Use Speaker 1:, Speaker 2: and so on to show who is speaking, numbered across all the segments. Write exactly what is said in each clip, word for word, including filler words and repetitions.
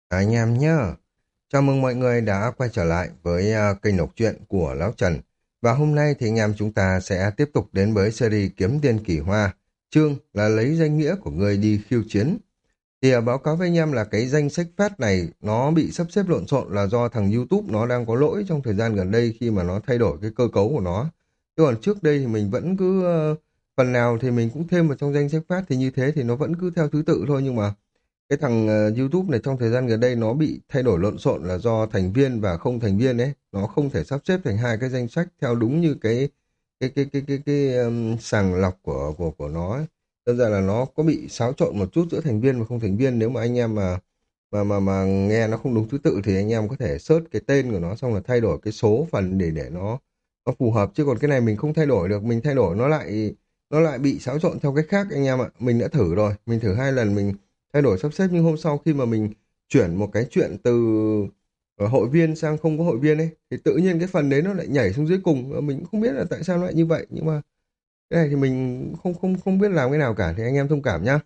Speaker 1: Anh em nhá, chào mừng mọi người đã quay trở lại với à, kênh đọc truyện của Lão Trần. Và hôm nay thì anh em chúng ta sẽ tiếp tục đến với series Kiếm Tiên Kỳ Hoa, chương là lấy danh nghĩa của người đi khiêu chiến. Thì à, báo cáo với anh em là cái danh sách phát này nó bị sắp xếp lộn xộn là do thằng YouTube nó đang có lỗi trong thời gian gần đây khi mà nó thay đổi cái cơ cấu của nó. Chứ còn trước đây thì mình vẫn cứ ờ, phần nào thì mình cũng thêm vào trong danh sách phát thì như thế thì nó vẫn cứ theo thứ tự thôi, nhưng mà cái thằng ờ, YouTube này trong thời gian gần đây nó bị thay đổi lộn xộn là do thành viên và không thành viên ấy, nó không thể sắp xếp thành hai cái danh sách theo đúng như cái cái cái cái cái cái, um, sàng lọc của của của nó ấy. Đơn giản là nó có bị xáo trộn một chút giữa thành viên và không thành viên. Nếu mà anh em mà mà mà mà nghe nó không đúng thứ tự thì anh em có thể search cái tên của nó xong là thay đổi cái số phần để để nó nó phù hợp, chứ còn cái này mình không thay đổi được, mình thay đổi nó lại nó lại bị xáo trộn theo cách khác anh em ạ. Mình đã thử rồi, mình thử hai lần mình thay đổi sắp xếp, nhưng hôm sau khi mà mình chuyển một cái chuyện từ ờ, hội viên sang không có hội viên ấy thì tự nhiên cái phần đấy nó lại nhảy xuống dưới cùng. Ờ, mình cũng không biết là tại sao nó lại như vậy, nhưng mà cái này thì mình không không không biết làm cái nào cả, thì anh em thông cảm nhá.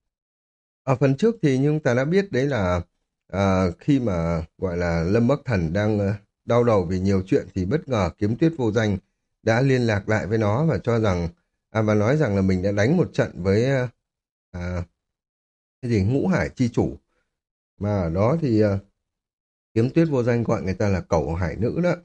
Speaker 1: Ở phần trước thì nhưng ta đã biết đấy là à, khi mà gọi là Lâm Bắc Thần đang ờ, đau đầu vì nhiều chuyện thì bất ngờ Kiếm Tuyết Vô Danh đã liên lạc lại với nó và cho rằng à, và nói rằng là mình đã đánh một trận với ờ, à, cái gì Ngũ Hải Chi Chủ, mà ở đó thì ờ, Kiếm Tuyết Vô Danh gọi người ta là cẩu hải nữ đó.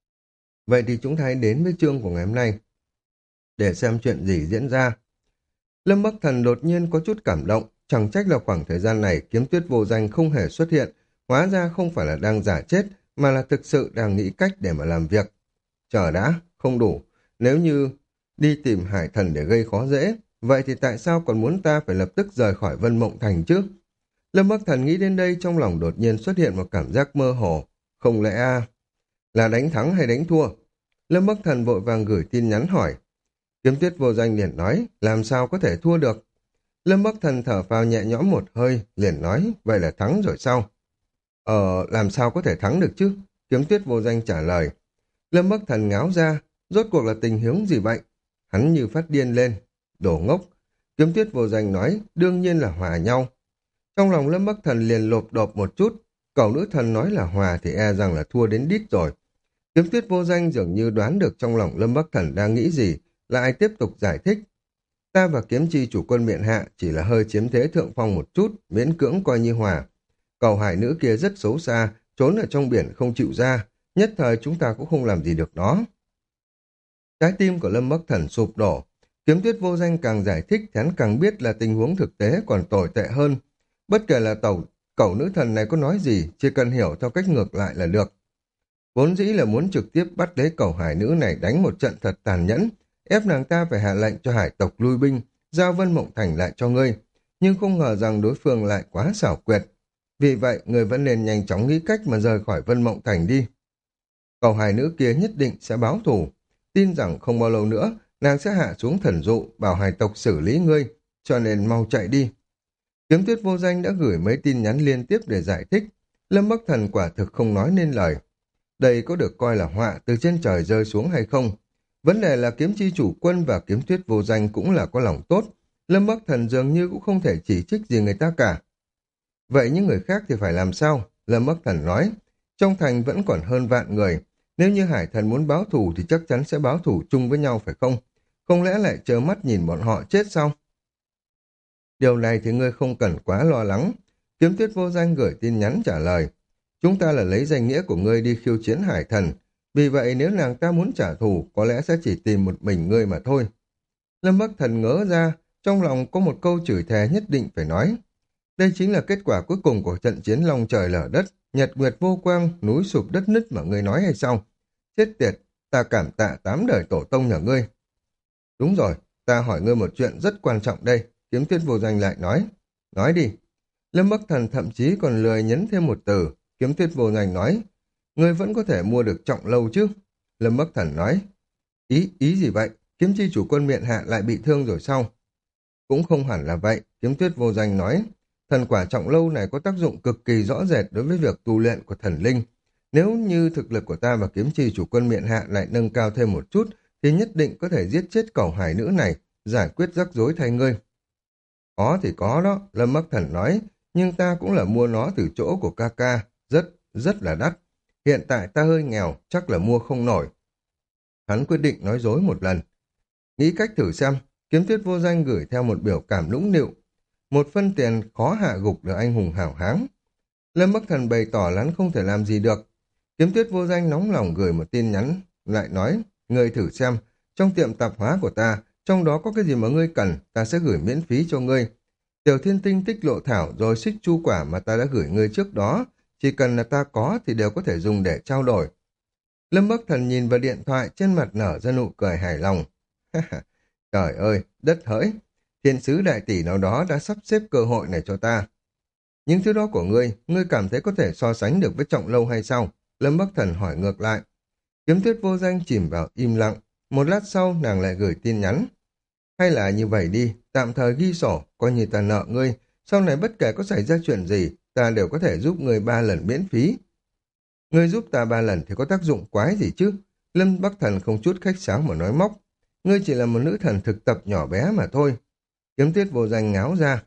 Speaker 1: Vậy thì chúng ta hãy đến với chương của ngày hôm nay để xem chuyện gì diễn ra. Lâm Bắc Thần đột nhiên có chút cảm động, chẳng trách là khoảng thời gian này Kiếm Tuyết Vô Danh không hề xuất hiện, hóa ra không phải là đang giả chết, mà là thực sự đang nghĩ cách để mà làm việc. Chờ đã, không đủ. Nếu như đi tìm hải thần để gây khó dễ, vậy thì tại sao còn muốn ta phải lập tức rời khỏi Vân Mộng Thành chứ? Lâm Bắc Thần nghĩ đến đây, trong lòng đột nhiên xuất hiện một cảm giác mơ hồ. Không lẽ a là đánh thắng hay đánh thua? Lâm Bắc Thần vội vàng gửi tin nhắn hỏi. Kiếm Tuyết Vô Danh liền nói, làm sao có thể thua được? Lâm Bắc Thần thở phào nhẹ nhõm một hơi, liền nói, vậy là thắng rồi sao? Ờ, làm sao có thể thắng được chứ? Kiếm Tuyết Vô Danh trả lời. Lâm Bắc Thần ngáo ra, rốt cuộc là tình huống gì vậy? Hắn như phát điên lên. Đồ ngốc. Kiếm Tuyết Vô Danh nói, đương nhiên là hòa nhau. Trong lòng Lâm Bắc Thần liền lộp đột một chút, cậu nữ thần nói là hòa thì e rằng là thua đến đít rồi. Kiếm Tuyết Vô Danh dường như đoán được trong lòng Lâm Bắc Thần đang nghĩ gì, lại tiếp tục giải thích. Ta và kiếm chi chủ quân miện hạ chỉ là hơi chiếm thế thượng phong một chút, miễn cưỡng coi như hòa. Cầu hải nữ kia rất xấu xa, trốn ở trong biển không chịu ra, nhất thời chúng ta cũng không làm gì được nó. Trái tim của Lâm Bắc Thần sụp đổ. Kiếm Tuyết Vô Danh càng giải thích thì hắn càng biết là tình huống thực tế còn tồi tệ hơn. Bất kể là tàu cẩu nữ thần này có nói gì, chỉ cần hiểu theo cách ngược lại là được. Vốn dĩ là muốn trực tiếp bắt lấy cẩu hải nữ này đánh một trận thật tàn nhẫn, ép nàng ta phải hạ lệnh cho hải tộc lui binh, giao Vân Mộng Thành lại cho ngươi. Nhưng không ngờ rằng đối phương lại quá xảo quyệt. Vì vậy, người vẫn nên nhanh chóng nghĩ cách mà rời khỏi Vân Mộng Thành đi. Cẩu hải nữ kia nhất định sẽ báo thù. Tin rằng không bao lâu nữa, nàng sẽ hạ xuống thần dụ, bảo hải tộc xử lý ngươi, cho nên mau chạy đi. Kiếm Tuyết Vô Danh đã gửi mấy tin nhắn liên tiếp để giải thích. Lâm Bắc Thần quả thực không nói nên lời. Đây có được coi là họa từ trên trời rơi xuống hay không? Vấn đề là kiếm chi chủ quân và kiếm tuyết vô danh cũng là có lòng tốt. Lâm Bắc Thần dường như cũng không thể chỉ trích gì người ta cả. Vậy những người khác thì phải làm sao? Lâm Bắc Thần nói, trong thành vẫn còn hơn vạn người. Nếu như Hải Thần muốn báo thù thì chắc chắn sẽ báo thù chung với nhau phải không? Không lẽ lại trơ mắt nhìn bọn họ chết sao? Điều này thì ngươi không cần quá lo lắng. Kiếm tuyết vô danh gửi tin nhắn trả lời. Chúng ta là lấy danh nghĩa của ngươi đi khiêu chiến hải thần. Vì vậy nếu nàng ta muốn trả thù, có lẽ sẽ chỉ tìm một mình ngươi mà thôi. Lâm Bắc Thần ngỡ ra, trong lòng có một câu chửi thề nhất định phải nói. Đây chính là kết quả cuối cùng của trận chiến long trời lở đất, nhật nguyệt vô quang, núi sụp đất nứt mà ngươi nói hay sao? Chết tiệt, ta cảm tạ tám đời tổ tông nhà ngươi. Đúng rồi, ta hỏi ngươi một chuyện rất quan trọng đây. Kiếm tuyết vô danh lại nói. Nói đi. Lâm Bắc Thần thậm chí còn lười nhấn thêm một từ. Kiếm tuyết vô danh nói. Ngươi vẫn có thể mua được trọng lâu chứ? Lâm Bắc Thần nói. Ý, ý gì vậy? Kiếm chi chủ quân miện hạ lại bị thương rồi sao? Cũng không hẳn là vậy. Kiếm tuyết vô danh nói. Thần quả trọng lâu này có tác dụng cực kỳ rõ rệt đối với việc tu luyện của thần linh. Nếu như thực lực của ta và kiếm chi chủ quân miện hạ lại nâng cao thêm một chút, thì nhất định có thể giết chết cẩu hải nữ này, giải quyết rắc rối thay ngươi. Có thì có đó, Lâm Bắc Thần nói, nhưng ta cũng là mua nó từ chỗ của ca ca, rất, rất là đắt. Hiện tại ta hơi nghèo, chắc là mua không nổi. Hắn quyết định nói dối một lần. Nghĩ cách thử xem, Kiếm Tuyết Vô Danh gửi theo một biểu cảm nũng nịu. Một phân tiền khó hạ gục được anh hùng hảo hán. Lâm Bắc Thần bày tỏ là hắn không thể làm gì được. Kiếm Tuyết Vô Danh nóng lòng gửi một tin nhắn, lại nói, ngươi thử xem, trong tiệm tạp hóa của ta, trong đó có cái gì mà ngươi cần, ta sẽ gửi miễn phí cho ngươi. Tiểu Thiên Tinh Tích Lộ Thảo rồi xích chu quả mà ta đã gửi ngươi trước đó, chỉ cần là ta có thì đều có thể dùng để trao đổi. Lâm Bắc Thần nhìn vào điện thoại, trên mặt nở ra nụ cười hài lòng. Trời ơi, đất hỡi, thiên sứ đại tỷ nào đó đã sắp xếp cơ hội này cho ta. Những thứ đó của ngươi, ngươi cảm thấy có thể so sánh được với Trọng Lâu hay sao? Lâm Bắc Thần hỏi ngược lại. Kiếm Tuyết Vô Danh chìm vào im lặng. Một lát sau nàng lại gửi tin nhắn. Hay là như vậy đi, tạm thời ghi sổ, coi như ta nợ ngươi. Sau này bất kể có xảy ra chuyện gì, ta đều có thể giúp ngươi ba lần miễn phí. Ngươi giúp ta ba lần thì có tác dụng quái gì chứ? Lâm Bắc Thần không chút khách sáo mà nói móc. Ngươi chỉ là một nữ thần thực tập nhỏ bé mà thôi. Kiếm Tuyết Vô Danh ngáo ra.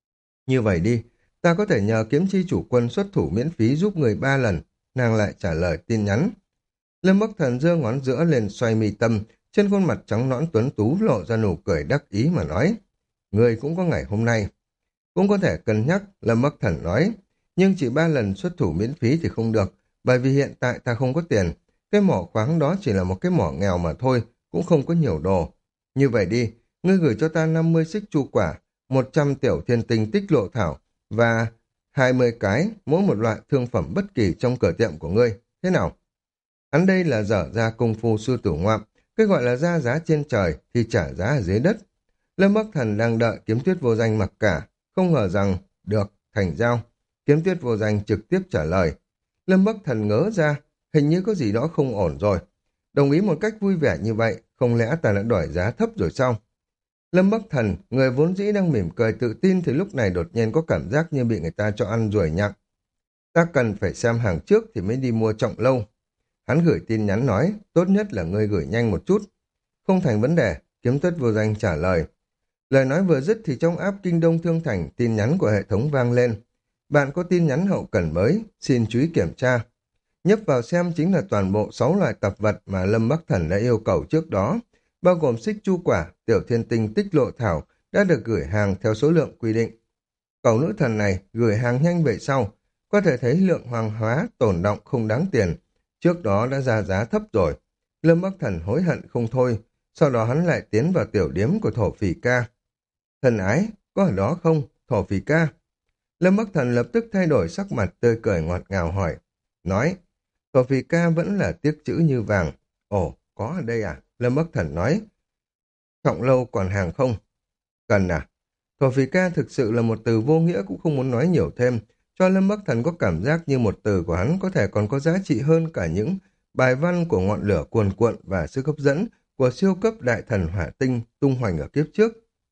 Speaker 1: Như vậy đi, ta có thể nhờ kiếm chi chủ quân xuất thủ miễn phí giúp người ba lần. Nàng lại trả lời tin nhắn. Lâm Bắc Thần giơ ngón giữa lên xoay mi tâm, trên khuôn mặt trắng nõn tuấn tú lộ ra nụ cười đắc ý mà nói. Người cũng có ngày hôm nay. Cũng có thể cân nhắc, Lâm Bắc Thần nói. Nhưng chỉ ba lần xuất thủ miễn phí thì không được, bởi vì hiện tại ta không có tiền. Cái mỏ khoáng đó chỉ là một cái mỏ nghèo mà thôi, cũng không có nhiều đồ. Như vậy đi, ngươi gửi cho ta năm mươi xích chu quả, một trăm tiểu thiên tinh tích lộ thảo và hai mươi cái mỗi một loại thương phẩm bất kỳ trong cửa tiệm của ngươi. Thế nào? Hắn đây là dở ra công phu sư tử ngoạm, cái gọi là ra giá trên trời thì trả giá ở dưới đất. Lâm Bắc Thần đang đợi Kiếm Tuyết Vô Danh mặc cả, không ngờ rằng, được, thành giao. Kiếm Tuyết Vô Danh trực tiếp trả lời. Lâm Bắc Thần ngớ ra, hình như có gì đó không ổn rồi. Đồng ý một cách vui vẻ như vậy, không lẽ ta đã đòi giá thấp rồi sao? Lâm Bắc Thần, người vốn dĩ đang mỉm cười tự tin thì lúc này đột nhiên có cảm giác như bị người ta cho ăn ruồi nhặng. Ta cần phải xem hàng trước thì mới đi mua Trọng Lâu. Hắn gửi tin nhắn nói, tốt nhất là ngươi gửi nhanh một chút. Không thành vấn đề, Kiếm Tuyết Vô Danh trả lời. Lời nói vừa dứt thì trong app Kinh Đông Thương Thành, tin nhắn của hệ thống vang lên. Bạn có tin nhắn hậu cần mới, xin chú ý kiểm tra. Nhấp vào xem chính là toàn bộ sáu loại tập vật mà Lâm Bắc Thần đã yêu cầu trước đó, bao gồm xích chu quả, tiểu thiên tinh tích lộ thảo đã được gửi hàng theo số lượng quy định. Cậu nữ thần này gửi hàng nhanh vậy sau, có thể thấy lượng hoàng hóa tổn động không đáng tiền, trước đó đã ra giá thấp rồi. Lâm Bắc Thần hối hận không thôi, sau đó hắn lại tiến vào tiểu điếm của thổ phỉ ca. Thần ái, có ở đó không, thổ phỉ ca? Lâm Bắc Thần lập tức thay đổi sắc mặt tươi cười ngọt ngào hỏi, nói, thổ phỉ ca vẫn là tiếc chữ như vàng. Ồ, có ở đây à? Lâm Bắc Thần nói, Trọng Lâu còn hàng không? Cần à? Thổ phỉ ca thực sự là một từ vô nghĩa cũng không muốn nói nhiều thêm, cho Lâm Bắc Thần có cảm giác như một từ của hắn có thể còn có giá trị hơn cả những bài văn của ngọn lửa cuồn cuộn và sức hấp dẫn của siêu cấp đại thần hỏa tinh tung hoành ở kiếp trước.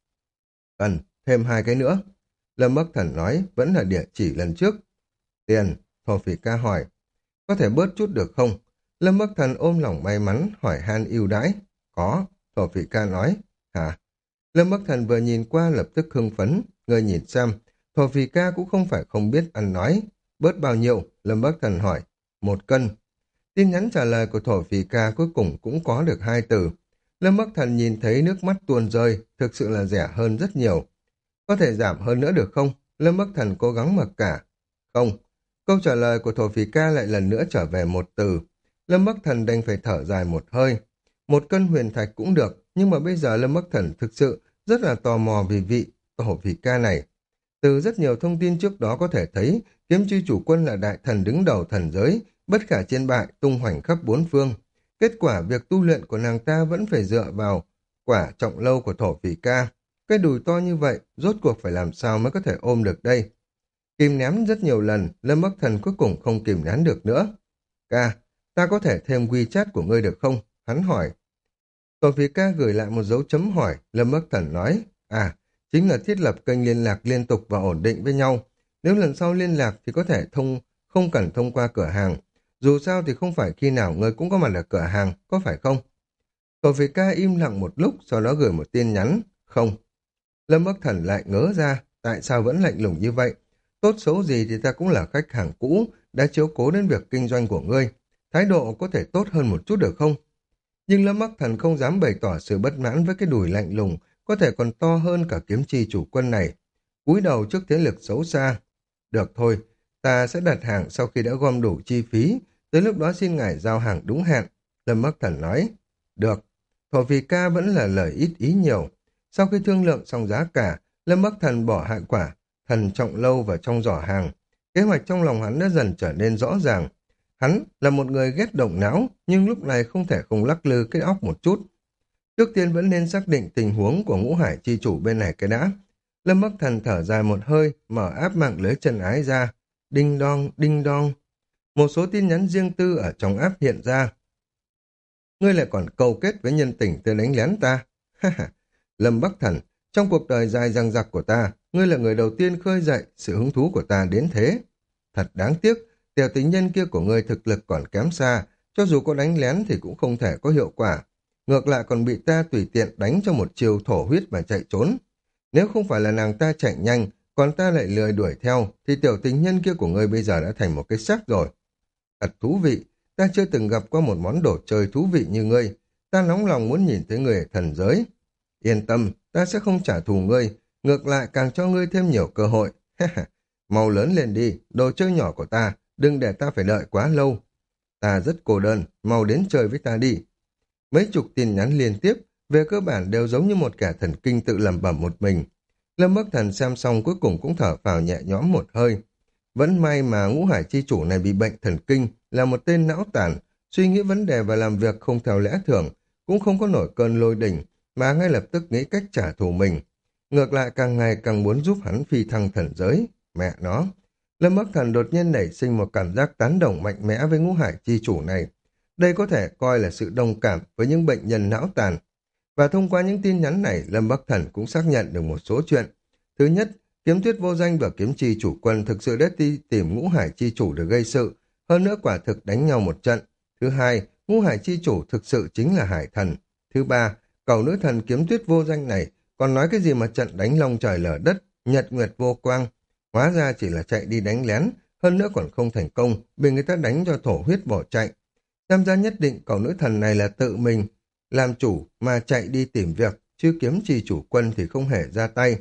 Speaker 1: Cần, thêm hai cái nữa. Lâm Bắc Thần nói, vẫn là địa chỉ lần trước. Tiền, thổ phỉ ca hỏi, có thể bớt chút được không? Lâm Bắc Thần ôm lòng may mắn, hỏi han ưu đãi. Có, thổ phỉ ca nói. Hả? Lâm Bắc Thần vừa nhìn qua lập tức hưng phấn, người nhìn xem, thổ phỉ ca cũng không phải không biết ăn nói. Bớt bao nhiêu? Lâm Bắc Thần hỏi. Một cân. Tin nhắn trả lời của thổ phỉ ca cuối cùng cũng có được hai từ. Lâm Bắc Thần nhìn thấy nước mắt tuôn rơi, thực sự là rẻ hơn rất nhiều. Có thể giảm hơn nữa được không? Lâm Bắc Thần cố gắng mặc cả. Không. Câu trả lời của thổ phỉ ca lại lần nữa trở về một từ. Lâm Bắc Thần đành phải thở dài một hơi. Một cân huyền thạch cũng được, nhưng mà bây giờ Lâm Bắc Thần thực sự rất là tò mò vì vị thổ phỉ ca này. Từ rất nhiều thông tin trước đó có thể thấy, kiếm chi chủ quân là đại thần đứng đầu thần giới, bất khả chiến bại, tung hoành khắp bốn phương. Kết quả việc tu luyện của nàng ta vẫn phải dựa vào quả Trọng Lâu của thổ phỉ ca. Cái đùi to như vậy, rốt cuộc phải làm sao mới có thể ôm được đây? Kìm nén rất nhiều lần, Lâm Bắc Thần cuối cùng không kìm nén được nữa. Ca, ta có thể thêm WeChat của ngươi được không? Hắn hỏi. Thổ phỉ ca gửi lại một dấu chấm hỏi, Lâm Bắc Thần nói, à, chính là thiết lập kênh liên lạc liên tục và ổn định với nhau. Nếu lần sau liên lạc thì có thể thông không cần thông qua cửa hàng. Dù sao thì không phải khi nào ngươi cũng có mặt ở cửa hàng, có phải không? Thổ phỉ ca im lặng một lúc, sau đó gửi một tin nhắn, không. Lâm Bắc Thần lại ngớ ra, tại sao vẫn lạnh lùng như vậy? Tốt xấu gì thì ta cũng là khách hàng cũ, đã chiếu cố đến việc kinh doanh của ngươi. Thái độ có thể tốt hơn một chút được không? Nhưng Lâm Bắc Thần không dám bày tỏ sự bất mãn với cái đùi lạnh lùng, có thể còn to hơn cả kiếm chi chủ quân này. Cúi đầu trước thế lực xấu xa. Được thôi, ta sẽ đặt hàng sau khi đã gom đủ chi phí, tới lúc đó xin ngài giao hàng đúng hẹn. Lâm Bắc Thần nói. Được, thổ phỉ ca vẫn là lời ít ý nhiều. Sau khi thương lượng xong giá cả, Lâm Bắc Thần bỏ hạ quả, thần trọng lâu vào trong giỏ hàng. Kế hoạch trong lòng hắn đã dần trở nên rõ ràng. Hắn là một người ghét động não, nhưng lúc này không thể không lắc lư cái óc một chút. Trước tiên vẫn nên xác định tình huống của ngũ hải chi chủ bên này cái đã. Lâm Bắc Thần thở dài một hơi, mở áp mạng lưới chân ái ra. Đinh đong, đinh đong. Một số tin nhắn riêng tư ở trong áp hiện ra. Ngươi lại còn câu kết với nhân tình tới đánh lén ta. Lâm Bắc Thần, trong cuộc đời dài dằng dặc của ta, ngươi là người đầu tiên khơi dậy sự hứng thú của ta đến thế. Thật đáng tiếc, tiểu tình nhân kia của ngươi thực lực còn kém xa, cho dù có đánh lén thì cũng không thể có hiệu quả. Ngược lại còn bị ta tùy tiện đánh cho một chiều thổ huyết mà chạy trốn. Nếu không phải là nàng ta chạy nhanh, còn ta lại lười đuổi theo, thì tiểu tình nhân kia của ngươi bây giờ đã thành một cái xác rồi. Thật thú vị, ta chưa từng gặp qua một món đồ chơi thú vị như ngươi. Ta nóng lòng muốn nhìn thấy ngươi ở thần giới. Yên tâm, ta sẽ không trả thù ngươi, ngược lại càng cho ngươi thêm nhiều cơ hội. Mau lớn lên đi, đồ chơi nhỏ của ta, đừng để ta phải đợi quá lâu. Ta rất cô đơn, mau đến chơi với ta đi. Mấy chục tin nhắn liên tiếp, về cơ bản đều giống như một kẻ thần kinh tự lẩm bẩm một mình. Lâm Bắc Thần xem xong cuối cùng cũng thở phào nhẹ nhõm một hơi. Vẫn may mà ngũ hải chi chủ này bị bệnh thần kinh, là một tên não tàn, suy nghĩ vấn đề và làm việc không theo lẽ thường, cũng không có nổi cơn lôi đỉnh, mà ngay lập tức nghĩ cách trả thù mình. Ngược lại càng ngày càng muốn giúp hắn phi thăng thần giới. Mẹ nó! Lâm Bắc Thần đột nhiên nảy sinh một cảm giác tán đồng mạnh mẽ với ngũ hải chi chủ này. Đây có thể coi là sự đồng cảm với những bệnh nhân não tàn. Và thông qua những tin nhắn này, Lâm Bắc Thần cũng xác nhận được một số chuyện. Thứ nhất, Kiếm Tuyết Vô Danh và Kiếm Chi chủ quân thực sự đã đi tìm ngũ hải chi chủ để gây sự, hơn nữa quả thực đánh nhau một trận. Thứ hai, ngũ hải chi chủ thực sự chính là hải thần. Thứ ba, cẩu nữ thần Kiếm Tuyết Vô Danh này còn nói cái gì mà trận đánh long trời lở đất, nhật nguyệt vô quang. Hóa ra chỉ là chạy đi đánh lén, hơn nữa còn không thành công, bị người ta đánh cho thổ huyết bỏ chạy. Tham gia nhất định cậu nữ thần này là tự mình làm chủ mà chạy đi tìm việc, chứ Kiếm Chi chủ quân thì không hề ra tay.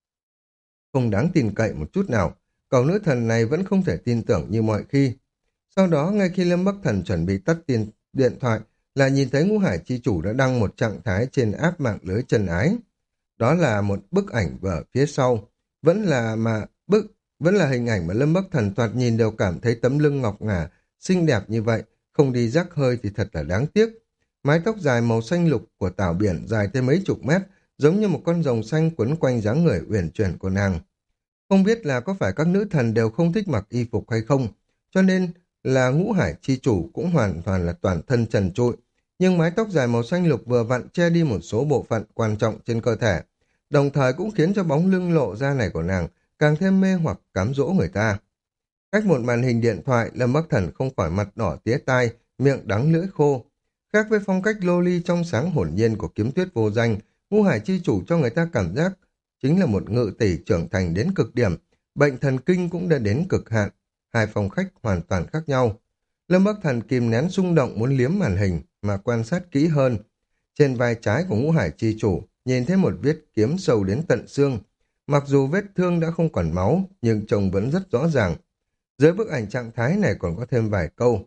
Speaker 1: Không đáng tin cậy một chút nào, cậu nữ thần này vẫn không thể tin tưởng như mọi khi. Sau đó, ngay khi Lâm Bắc Thần chuẩn bị tắt tiền điện thoại, là nhìn thấy ngũ hải chi chủ đã đăng một trạng thái trên áp mạng lưới chân ái. Đó là một bức ảnh ở phía sau, vẫn là mà bức vẫn là hình ảnh mà Lâm Bắc Thần thoạt nhìn đều cảm thấy tấm lưng ngọc ngà, xinh đẹp như vậy, không đi rắc hơi thì thật là đáng tiếc. Mái tóc dài màu xanh lục của tảo biển dài tới mấy chục mét, giống như một con rồng xanh quấn quanh dáng người uyển chuyển của nàng. Không biết là có phải các nữ thần đều không thích mặc y phục hay không, cho nên là ngũ hải chi chủ cũng hoàn toàn là toàn thân trần trụi, nhưng mái tóc dài màu xanh lục vừa vặn che đi một số bộ phận quan trọng trên cơ thể, đồng thời cũng khiến cho bóng lưng lộ ra này của nàng càng thêm mê hoặc cám dỗ người ta. Cách một màn hình điện thoại, Lâm Bắc Thần không khỏi mặt đỏ tía tai, miệng đắng lưỡi khô. Khác với phong cách lô ly trong sáng hồn nhiên của Kiếm Tuyết Vô Danh, ngũ hải chi chủ cho người ta cảm giác chính là một ngự tỷ trưởng thành đến cực điểm, bệnh thần kinh cũng đã đến cực hạn, hai phong khách hoàn toàn khác nhau. Lâm Bắc Thần kìm nén xung động muốn liếm màn hình mà quan sát kỹ hơn. Trên vai trái của ngũ hải chi chủ nhìn thấy một vết kiếm sâu đến tận xương. Mặc dù vết thương đã không còn máu, nhưng trông vẫn rất rõ ràng. Dưới bức ảnh trạng thái này còn có thêm vài câu.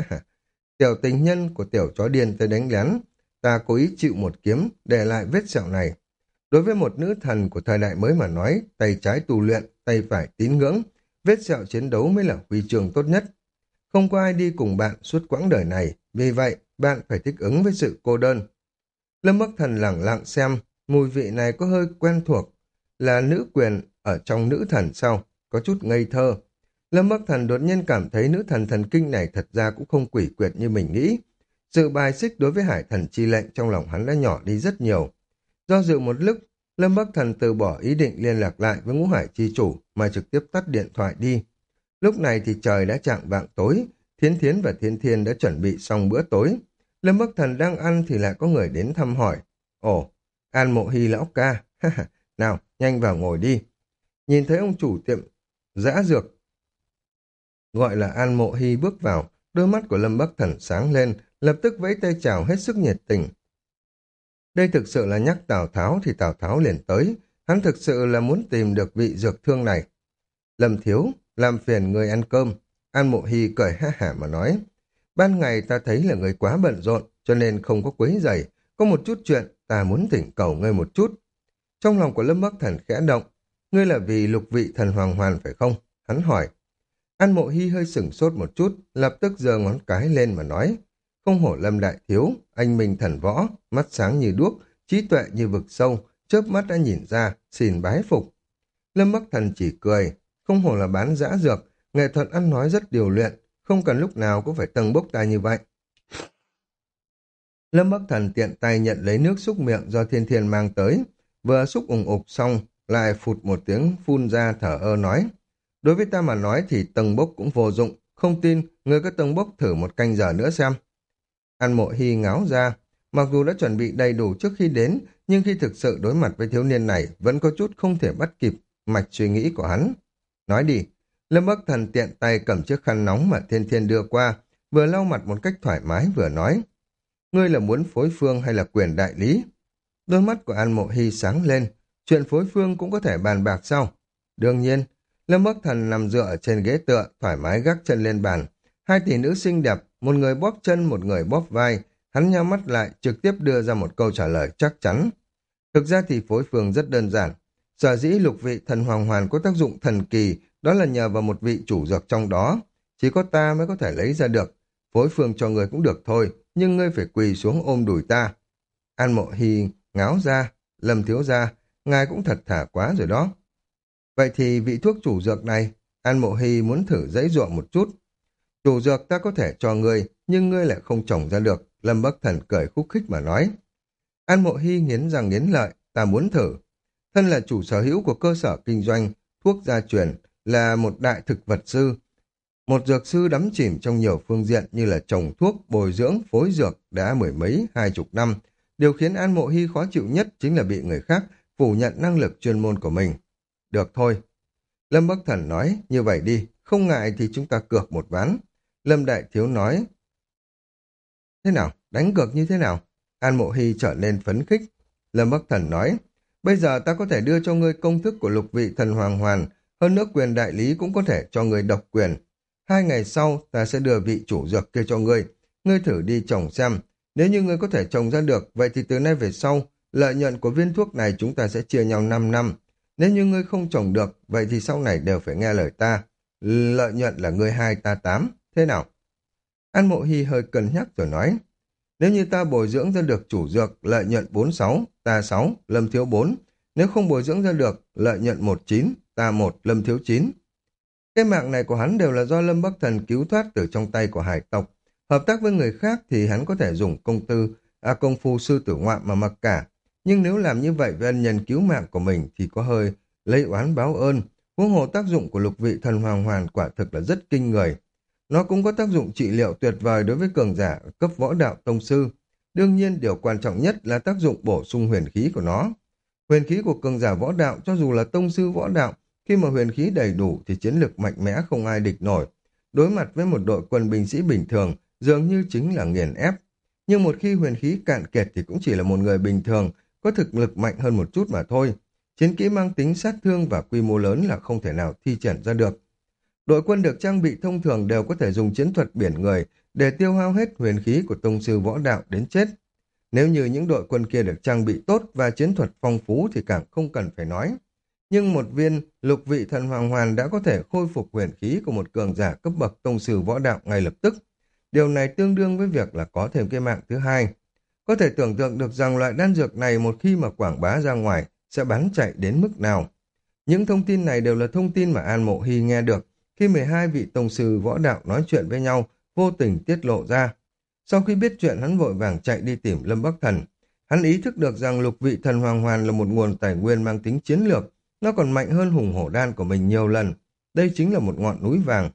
Speaker 1: Tiểu tình nhân của tiểu chó điên tới đánh lén, ta cố ý chịu một kiếm để lại vết sẹo này. Đối với một nữ thần của thời đại mới mà nói, tay trái tu luyện, tay phải tín ngưỡng, vết sẹo chiến đấu mới là huy chương tốt nhất. Không có ai đi cùng bạn suốt quãng đời này, vì vậy bạn phải thích ứng với sự cô đơn. Lâm Bắc Thần lẳng lặng xem, mùi vị này có hơi quen thuộc, là nữ quyền ở trong nữ thần sao, có chút ngây thơ. Lâm Bắc Thần đột nhiên cảm thấy nữ thần thần kinh này thật ra cũng không quỷ quyệt như mình nghĩ. Sự bài xích đối với hải thần chi lệnh trong lòng hắn đã nhỏ đi rất nhiều. Do dự một lúc, Lâm Bắc Thần từ bỏ ý định liên lạc lại với ngũ hải chi chủ mà trực tiếp tắt điện thoại đi. Lúc này thì trời đã chạng vạng tối, Thiến Thiến và Thiên Thiên đã chuẩn bị xong bữa tối. Lâm Bắc Thần đang ăn thì lại có người đến thăm hỏi. Ồ, An Mộ Hy lão ca, nào, nhanh vào ngồi đi. Nhìn thấy ông chủ tiệm Dã dược. Gọi là An Mộ Hy bước vào, đôi mắt của Lâm Bắc Thần sáng lên, lập tức vẫy tay chào hết sức nhiệt tình. Đây thực sự là nhắc Tào Tháo thì Tào Tháo liền tới, hắn thực sự là muốn tìm được vị dược thương này. Lâm thiếu, làm phiền người ăn cơm. An Mộ Hy cười ha hả mà nói. Ban ngày ta thấy là người quá bận rộn, cho nên không có quấy rầy. Có một chút chuyện, ta muốn thỉnh cầu ngươi một chút. Trong lòng của Lâm Bắc Thần khẽ động. Ngươi là vì lục vị thần hoàng hoàn phải không? Hắn hỏi. An Mộ Hy hơi sửng sốt một chút, lập tức giơ ngón cái lên mà nói. Không hổ Lâm đại thiếu, anh minh thần võ, mắt sáng như đuốc, trí tuệ như vực sâu, chớp mắt đã nhìn ra, xin bái phục. Lâm Bắc Thần chỉ cười, không hổ là bán dã dược, nghệ thuật ăn nói rất điều luyện, không cần lúc nào cũng phải tầng bốc ta như vậy. Lâm Bắc Thần tiện tay nhận lấy nước xúc miệng do Thiên Thiên mang tới, vừa xúc ủng ục xong, lại phụt một tiếng phun ra thở ơ nói. Đối với ta mà nói thì tầng bốc cũng vô dụng, không tin, ngươi có tầng bốc thử một canh giờ nữa xem. An Mộ Hy ngáo ra, mặc dù đã chuẩn bị đầy đủ trước khi đến, nhưng khi thực sự đối mặt với thiếu niên này, vẫn có chút không thể bắt kịp mạch suy nghĩ của hắn. Nói đi, Lâm Bắc Thần tiện tay cầm chiếc khăn nóng mà Thiên Thiên đưa qua, vừa lau mặt một cách thoải mái vừa nói. Ngươi là muốn phối phương hay là quyền đại lý? Đôi mắt của An Mộ Hy sáng lên, chuyện phối phương cũng có thể bàn bạc sau. Đương nhiên, Lâm Bắc Thần nằm dựa ở trên ghế tựa, thoải mái gác chân lên bàn. Hai tỷ nữ xinh đẹp, một người bóp chân, một người bóp vai. Hắn nhắm mắt lại, trực tiếp đưa ra một câu trả lời chắc chắn. Thực ra thì phối phương rất đơn giản. Sở dĩ lục vị thần hoàng hoàn có tác dụng thần kỳ, đó là nhờ vào một vị chủ dược trong đó. Chỉ có ta mới có thể lấy ra được. Phối phương cho người cũng được thôi, nhưng ngươi phải quỳ xuống ôm đùi ta. An Mộ Hy ngáo ra, Lâm thiếu gia, ngài cũng thật thả quá rồi đó. Vậy thì vị thuốc chủ dược này, An Mộ Hy muốn thử dãy ruộng một chút. Chủ dược ta có thể cho ngươi, nhưng ngươi lại không trồng ra được. Lâm Bắc Thần cười khúc khích mà nói. An Mộ Hy nghiến răng nghiến lợi, ta muốn thử. Thân là chủ sở hữu của cơ sở kinh doanh, thuốc gia truyền, là một đại thực vật sư. Một dược sư đắm chìm trong nhiều phương diện như là trồng thuốc, bồi dưỡng, phối dược đã mười mấy, hai chục năm. Điều khiến An Mộ Hy khó chịu nhất chính là bị người khác phủ nhận năng lực chuyên môn của mình. Được thôi. Lâm Bắc Thần nói, như vậy đi, không ngại thì chúng ta cược một ván. Lâm Đại Thiếu nói, thế nào, đánh cược như thế nào? An Mộ Hy trở nên phấn khích. Lâm Bắc Thần nói, bây giờ ta có thể đưa cho ngươi công thức của lục vị thần hoàng hoàn, hơn nữa quyền đại lý cũng có thể cho ngươi độc quyền. Hai ngày sau, ta sẽ đưa vị chủ dược kia cho ngươi. Ngươi thử đi trồng xem. Nếu như ngươi có thể trồng ra được, vậy thì từ nay về sau, lợi nhuận của viên thuốc này chúng ta sẽ chia nhau năm năm. Nếu như ngươi không trồng được, vậy thì sau này đều phải nghe lời ta. Lợi nhuận là ngươi hai ta tám. Thế nào? An Mộ Hy hơi cân nhắc rồi nói. Nếu như ta bồi dưỡng ra được chủ dược, lợi nhuận bốn sáu, ta sáu, Lâm thiếu bốn. Nếu không bồi dưỡng ra được, lợi nhuận một chín, ta một, Lâm thiếu chín. Cái mạng này của hắn đều là do Lâm Bắc Thần cứu thoát từ trong tay của hải tộc. Hợp tác với người khác thì hắn có thể dùng công tư, à công phu sư tử ngoạm mà mặc cả. Nhưng nếu làm như vậy với ân nhân cứu mạng của mình thì có hơi lấy oán báo ơn. Huống hồ tác dụng của lục vị thần hoàng hoàn quả thực là rất kinh người. Nó cũng có tác dụng trị liệu tuyệt vời đối với cường giả cấp võ đạo tông sư. Đương nhiên điều quan trọng nhất là tác dụng bổ sung huyền khí của nó. Huyền khí của cường giả võ đạo cho dù là tông sư võ đạo, khi mà huyền khí đầy đủ thì chiến lực mạnh mẽ không ai địch nổi. Đối mặt với một đội quân binh sĩ bình thường dường như chính là nghiền ép. Nhưng một khi huyền khí cạn kiệt thì cũng chỉ là một người bình thường, có thực lực mạnh hơn một chút mà thôi. Chiến kỹ mang tính sát thương và quy mô lớn là không thể nào thi triển ra được. Đội quân được trang bị thông thường đều có thể dùng chiến thuật biển người để tiêu hao hết huyền khí của tông sư võ đạo đến chết. Nếu như những đội quân kia được trang bị tốt và chiến thuật phong phú thì càng không cần phải nói. Nhưng một viên lục vị thần hoàng hoàn đã có thể khôi phục huyền khí của một cường giả cấp bậc tông sư võ đạo ngay lập tức. Điều này tương đương với việc là có thêm cái mạng thứ hai. Có thể tưởng tượng được rằng loại đan dược này một khi mà quảng bá ra ngoài sẽ bán chạy đến mức nào. Những thông tin này đều là thông tin mà An Mộ Hy nghe được khi mười hai vị tông sư võ đạo nói chuyện với nhau, vô tình tiết lộ ra. Sau khi biết chuyện, hắn vội vàng chạy đi tìm Lâm Bắc Thần. Hắn ý thức được rằng lục vị thần hoàng hoàn là một nguồn tài nguyên mang tính chiến lược, nó còn mạnh hơn hùng hổ đan của mình nhiều lần. Đây chính là một ngọn núi vàng.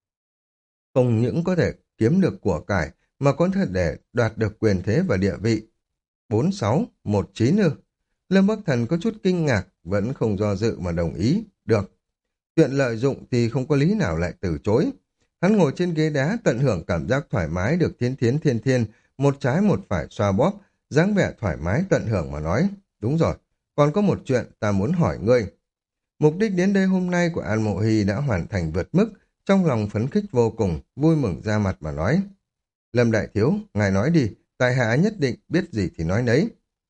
Speaker 1: Không những có thể kiếm được của cải, mà có thể để đoạt được quyền thế và địa vị. Bốn sáu, một chín ư? Lâm Bắc Thần có chút kinh ngạc, vẫn không do dự mà đồng ý. Được. Chuyện lợi dụng thì không có lý nào lại từ chối. Hắn ngồi trên ghế đá tận hưởng cảm giác thoải mái được thiến thiến thiên thiên, một trái một phải xoa bóp, dáng vẻ thoải mái tận hưởng mà nói. Đúng rồi, còn có một chuyện ta muốn hỏi ngươi. Mục đích đến đây hôm nay của An Mộ Hy đã hoàn thành vượt mức, trong lòng phấn khích vô cùng, vui mừng ra mặt mà nói. Lâm Đại Thiếu, ngài nói đi, tại hạ nhất định biết gì thì nói nấy.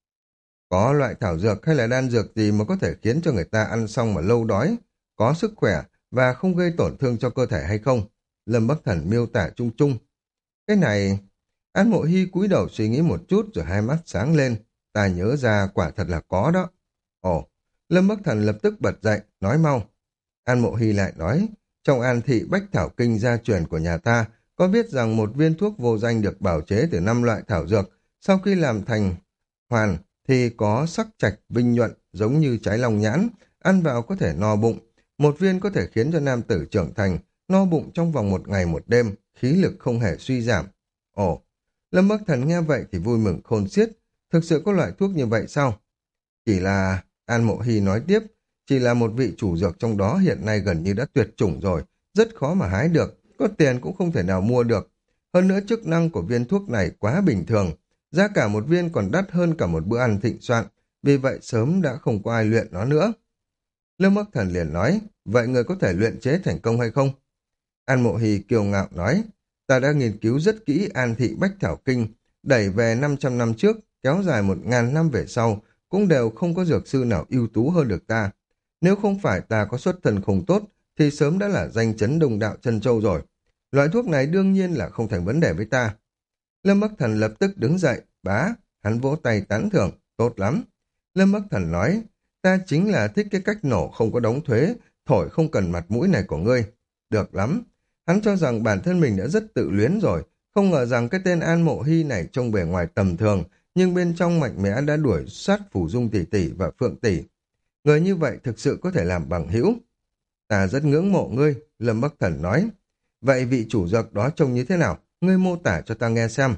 Speaker 1: Có loại thảo dược hay là đan dược gì mà có thể khiến cho người ta ăn xong mà lâu đói, có sức khỏe và không gây tổn thương cho cơ thể hay không? Lâm Bắc Thần miêu tả chung chung. Cái này... An Mộ Hy cúi đầu suy nghĩ một chút rồi hai mắt sáng lên. Ta nhớ ra quả thật là có đó. Ồ, Lâm Bắc Thần lập tức bật dậy, nói mau. An Mộ Hy lại nói, trong An Thị Bách Thảo Kinh gia truyền của nhà ta có viết rằng một viên thuốc vô danh được bào chế từ năm loại thảo dược, sau khi làm thành hoàn thì có sắc trạch vinh nhuận giống như trái lòng nhãn, ăn vào có thể no bụng. Một viên có thể khiến cho nam tử trưởng thành, no bụng trong vòng một ngày một đêm, khí lực không hề suy giảm. Ồ, Lâm Bắc Thần nghe vậy thì vui mừng khôn xiết. Thực sự có loại thuốc như vậy sao? Chỉ là, An Mộ Hy nói tiếp, chỉ là một vị chủ dược trong đó hiện nay gần như đã tuyệt chủng rồi, rất khó mà hái được, có tiền cũng không thể nào mua được. Hơn nữa chức năng của viên thuốc này quá bình thường, giá cả một viên còn đắt hơn cả một bữa ăn thịnh soạn, vì vậy sớm đã không có ai luyện nó nữa. Lâm Bắc Thần liền nói, vậy người có thể luyện chế thành công hay không? An Mộ Hy kiêu ngạo nói, ta đã nghiên cứu rất kỹ An Thị Bách Thảo Kinh, đẩy về năm trăm năm trước, kéo dài một ngàn năm về sau, cũng đều không có dược sư nào ưu tú hơn được ta. Nếu không phải ta có xuất thân không tốt, thì sớm đã là danh chấn đồng đạo chân châu rồi. Loại thuốc này đương nhiên là không thành vấn đề với ta. Lâm Bắc Thần lập tức đứng dậy, bá, hắn vỗ tay tán thưởng, tốt lắm. Lâm Bắc Thần nói, ta chính là thích cái cách nổ không có đóng thuế, thổi không cần mặt mũi này của ngươi. Được lắm. Hắn cho rằng bản thân mình đã rất tự luyến rồi, không ngờ rằng cái tên An Mộ Hy này trông bề ngoài tầm thường, nhưng bên trong mạnh mẽ đã đuổi sát Phủ Dung tỷ tỷ và Phượng tỷ. Người như vậy thực sự có thể làm bằng hữu. Ta rất ngưỡng mộ ngươi, Lâm Bắc Thần nói. Vậy vị chủ dược đó trông như thế nào? Ngươi mô tả cho ta nghe xem.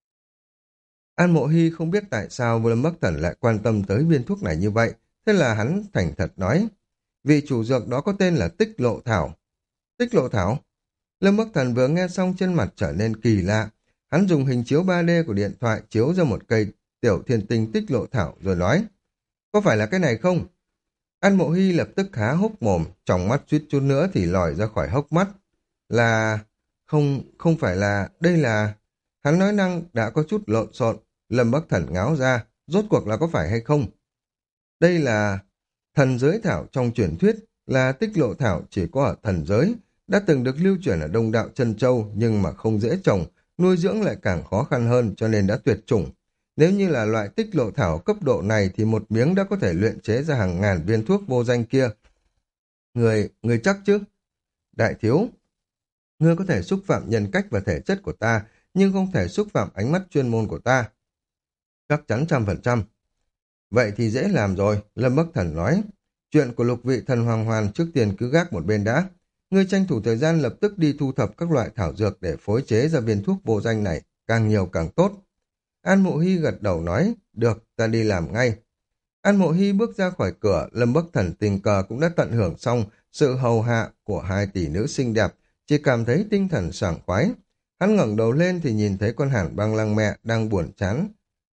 Speaker 1: An Mộ Hy không biết tại sao Lâm Bắc Thần lại quan tâm tới viên thuốc này như vậy, thế là hắn thành thật nói. Vị chủ dược đó có tên là Tích Lộ Thảo. Tích Lộ Thảo? Lâm Bắc Thần vừa nghe xong trên mặt trở nên kỳ lạ. Hắn dùng hình chiếu ba D của điện thoại chiếu ra một cây tiểu thiên tinh Tích Lộ Thảo rồi nói. Có phải là cái này không? An Mộ Hy lập tức há hốc mồm, trong mắt suýt chút nữa thì lòi ra khỏi hốc mắt. Là... Không, không phải là... Đây là... Hắn nói năng đã có chút lộn xộn. Lâm Bắc Thần ngáo ra, rốt cuộc là có phải hay không? Đây là... Thần giới thảo trong truyền thuyết, là Tích Lộ Thảo chỉ có ở thần giới, đã từng được lưu truyền ở Đông Đạo Chân Châu nhưng mà không dễ trồng, nuôi dưỡng lại càng khó khăn hơn cho nên đã tuyệt chủng. Nếu như là loại Tích Lộ Thảo cấp độ này thì một miếng đã có thể luyện chế ra hàng ngàn viên thuốc vô danh kia. Người, người chắc chứ? Đại thiếu, ngươi có thể xúc phạm nhân cách và thể chất của ta, nhưng không thể xúc phạm ánh mắt chuyên môn của ta. Chắc chắn trăm phần trăm. Vậy thì dễ làm rồi, Lâm Bắc Thần nói. Chuyện của lục vị thần hoàng hoàn trước tiên cứ gác một bên đã. Ngươi tranh thủ thời gian lập tức đi thu thập các loại thảo dược để phối chế ra viên thuốc vô danh này, càng nhiều càng tốt. An Mộ Hy gật đầu nói, được, ta đi làm ngay. An Mộ Hy bước ra khỏi cửa, Lâm Bắc Thần tình cờ cũng đã tận hưởng xong sự hầu hạ của hai tỷ nữ xinh đẹp, chỉ cảm thấy tinh thần sảng khoái. Hắn ngẩng đầu lên thì nhìn thấy con Hàn Băng Lăng mẹ đang buồn chán,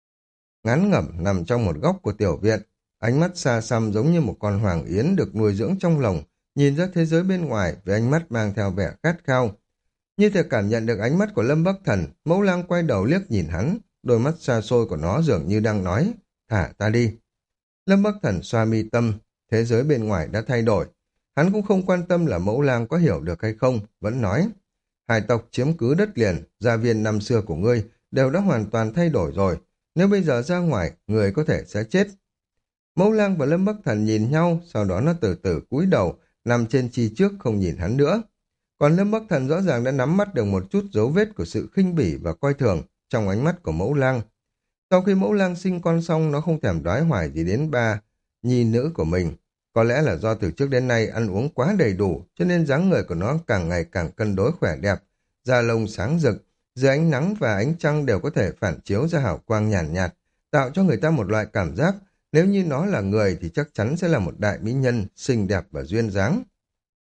Speaker 1: ngán ngẩm nằm trong một góc của tiểu viện, ánh mắt xa xăm giống như một con hoàng yến được nuôi dưỡng trong lồng, nhìn ra thế giới bên ngoài với ánh mắt mang theo vẻ khát khao. Như thể cảm nhận được ánh mắt của Lâm Bắc Thần, Mẫu Lang quay đầu liếc nhìn hắn, đôi mắt xa xôi của nó dường như đang nói, thả ta đi. Lâm Bắc Thần xoa mi tâm, thế giới bên ngoài đã thay đổi. Hắn cũng không quan tâm là Mẫu Lang có hiểu được hay không, vẫn nói, hải tộc chiếm cứ đất liền, gia viên năm xưa của ngươi đều đã hoàn toàn thay đổi rồi. Nếu bây giờ ra ngoài, người có thể sẽ chết. Mẫu Lang và Lâm Bắc Thần nhìn nhau, sau đó nó từ từ cúi đầu, nằm trên chi trước không nhìn hắn nữa. Còn Lâm Bắc Thần rõ ràng đã nắm bắt được một chút dấu vết của sự khinh bỉ và coi thường trong ánh mắt của Mẫu Lang. Sau khi Mẫu Lang sinh con xong, nó không thèm đoái hoài gì đến ba nhi nữ của mình. Có lẽ là do từ trước đến nay ăn uống quá đầy đủ, cho nên dáng người của nó càng ngày càng cân đối khỏe đẹp, da lông sáng rực, dưới ánh nắng và ánh trăng đều có thể phản chiếu ra hào quang nhàn nhạt, nhạt, tạo cho người ta một loại cảm giác, nếu như nó là người thì chắc chắn sẽ là một đại mỹ nhân, xinh đẹp và duyên dáng.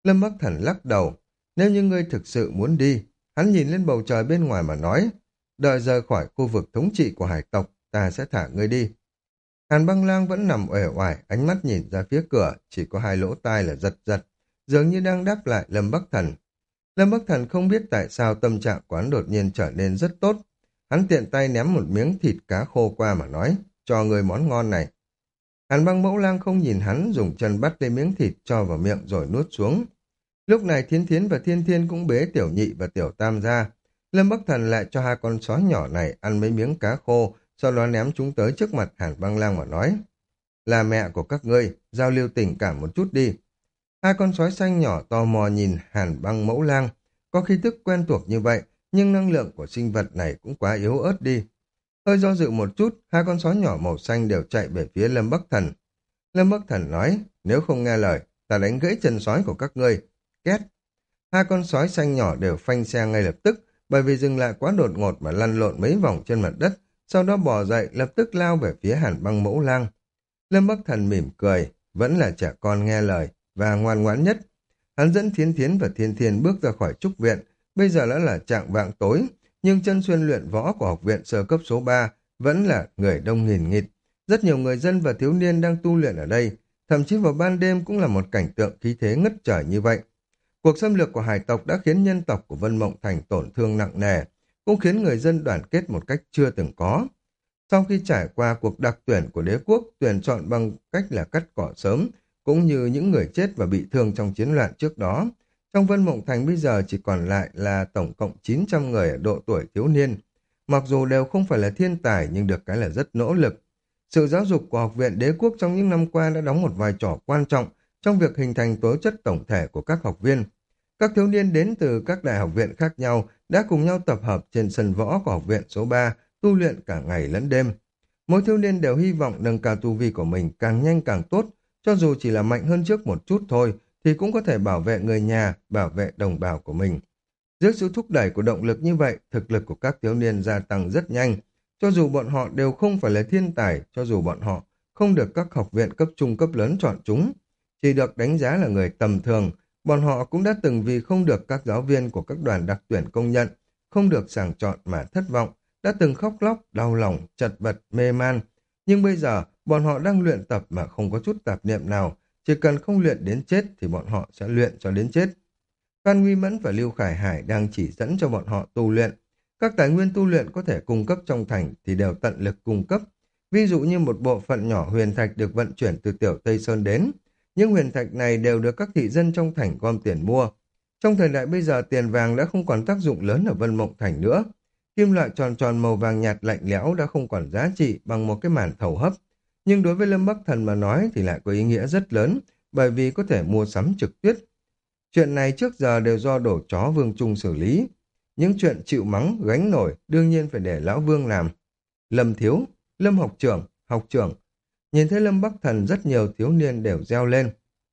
Speaker 1: Lâm Bắc Thần lắc đầu. Nếu như ngươi thực sự muốn đi, hắn nhìn lên bầu trời bên ngoài mà nói, đợi rời khỏi khu vực thống trị của hải tộc, ta sẽ thả ngươi đi. Hàn Băng Lang vẫn nằm uể oải, ánh mắt nhìn ra phía cửa, chỉ có hai lỗ tai là giật giật, dường như đang đáp lại Lâm Bắc Thần. Lâm Bắc Thần không biết tại sao tâm trạng quán đột nhiên trở nên rất tốt. Hắn tiện tay ném một miếng thịt cá khô qua mà nói, cho người món ngon này. Hàn Băng Mẫu Lang không nhìn hắn, dùng chân bắt lấy miếng thịt cho vào miệng rồi nuốt xuống. Lúc này Thiến Thiến và Thiên Thiên cũng bế Tiểu Nhị và Tiểu Tam ra. Lâm Bắc Thần lại cho hai con sói nhỏ này ăn mấy miếng cá khô, sau đó ném chúng tới trước mặt Hàn Băng Lang mà nói, là mẹ của các ngươi, giao lưu tình cảm một chút đi. Hai con sói xanh nhỏ tò mò nhìn Hàn Băng Mẫu Lang, có khí tức quen thuộc như vậy, nhưng năng lượng của sinh vật này cũng quá yếu ớt đi. Hơi do dự một chút, hai con sói nhỏ màu xanh đều chạy về phía Lâm Bắc Thần. Lâm Bắc Thần nói, nếu không nghe lời, ta đánh gãy chân sói của các ngươi. Két. Hai con sói xanh nhỏ đều phanh xe ngay lập tức, bởi vì dừng lại quá đột ngột mà lăn lộn mấy vòng trên mặt đất, sau đó bò dậy lập tức lao về phía Hàn Băng Mẫu Lang. Lâm Bắc Thần mỉm cười, vẫn là trẻ con nghe lời và ngoan ngoãn nhất. Hắn dẫn Thiến Thiến và Thiên Thiên bước ra khỏi trúc viện, bây giờ đã là trạng vạng tối, nhưng chân xuyên luyện võ của học viện sơ cấp số ba vẫn là người đông nghìn nghịt. Rất nhiều người dân và thiếu niên đang tu luyện ở đây, thậm chí vào ban đêm cũng là một cảnh tượng khí thế ngất trời như vậy. Cuộc xâm lược của hải tộc đã khiến nhân tộc của Vân Mộng Thành tổn thương nặng nề, cũng khiến người dân đoàn kết một cách chưa từng có. Sau khi trải qua cuộc đặc tuyển của đế quốc, tuyển chọn bằng cách là cắt cỏ sớm, cũng như những người chết và bị thương trong chiến loạn trước đó, trong Vân Mộng Thành bây giờ chỉ còn lại là tổng cộng chín trăm người ở độ tuổi thiếu niên. Mặc dù đều không phải là thiên tài nhưng được cái là rất nỗ lực. Sự giáo dục của học viện đế quốc trong những năm qua đã đóng một vai trò quan trọng trong việc hình thành tố chất tổng thể của các học viên. Các thiếu niên đến từ các đại học viện khác nhau đã cùng nhau tập hợp trên sân võ của học viện số ba, tu luyện cả ngày lẫn đêm. Mỗi thiếu niên đều hy vọng nâng cao tu vi của mình càng nhanh càng tốt, cho dù chỉ là mạnh hơn trước một chút thôi, thì cũng có thể bảo vệ người nhà, bảo vệ đồng bào của mình. Dưới sự thúc đẩy của động lực như vậy, thực lực của các thiếu niên gia tăng rất nhanh. Cho dù bọn họ đều không phải là thiên tài, cho dù bọn họ không được các học viện cấp trung cấp lớn chọn chúng, chỉ được đánh giá là người tầm thường, bọn họ cũng đã từng vì không được các giáo viên của các đoàn đặc tuyển công nhận, không được sàng chọn mà thất vọng, đã từng khóc lóc, đau lòng, chật vật, mê man. Nhưng bây giờ, bọn họ đang luyện tập mà không có chút tạp niệm nào, chỉ cần không luyện đến chết thì bọn họ sẽ luyện cho đến chết. Phan Nguy Mẫn và Lưu Khải Hải đang chỉ dẫn cho bọn họ tu luyện. Các tài nguyên tu luyện có thể cung cấp trong thành thì đều tận lực cung cấp. Ví dụ như một bộ phận nhỏ huyền thạch được vận chuyển từ Tiểu Tây Sơn đến. Những huyền thạch này đều được các thị dân trong thành gom tiền mua. Trong thời đại bây giờ tiền vàng đã không còn tác dụng lớn ở Vân Mộng Thành nữa. Kim loại tròn tròn màu vàng nhạt lạnh lẽo đã không còn giá trị bằng một cái màn thầu hấp. Nhưng đối với Lâm Bắc Thần mà nói thì lại có ý nghĩa rất lớn, bởi vì có thể mua sắm trực tiếp. Chuyện này trước giờ đều do đổ chó Vương Trung xử lý. Những chuyện chịu mắng, gánh nổi đương nhiên phải để Lão Vương làm. Lâm Thiếu, Lâm học trưởng, học trưởng. Nhìn thấy Lâm Bắc Thần, rất nhiều thiếu niên đều reo lên.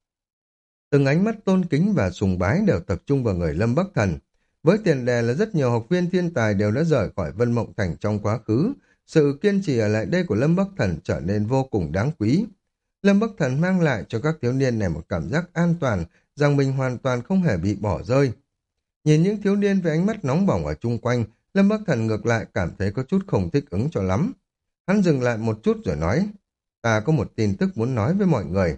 Speaker 1: Từng ánh mắt tôn kính và sùng bái đều tập trung vào người Lâm Bắc Thần. Với tiền đề là rất nhiều học viên thiên tài đều đã rời khỏi Vân Mộng Thành trong quá khứ, sự kiên trì ở lại đây của Lâm Bắc Thần trở nên vô cùng đáng quý. Lâm Bắc Thần mang lại cho các thiếu niên này một cảm giác an toàn, rằng mình hoàn toàn không hề bị bỏ rơi. Nhìn những thiếu niên với ánh mắt nóng bỏng ở chung quanh, Lâm Bắc Thần ngược lại cảm thấy có chút không thích ứng cho lắm. Hắn dừng lại một chút rồi nói, ta có một tin tức muốn nói với mọi người.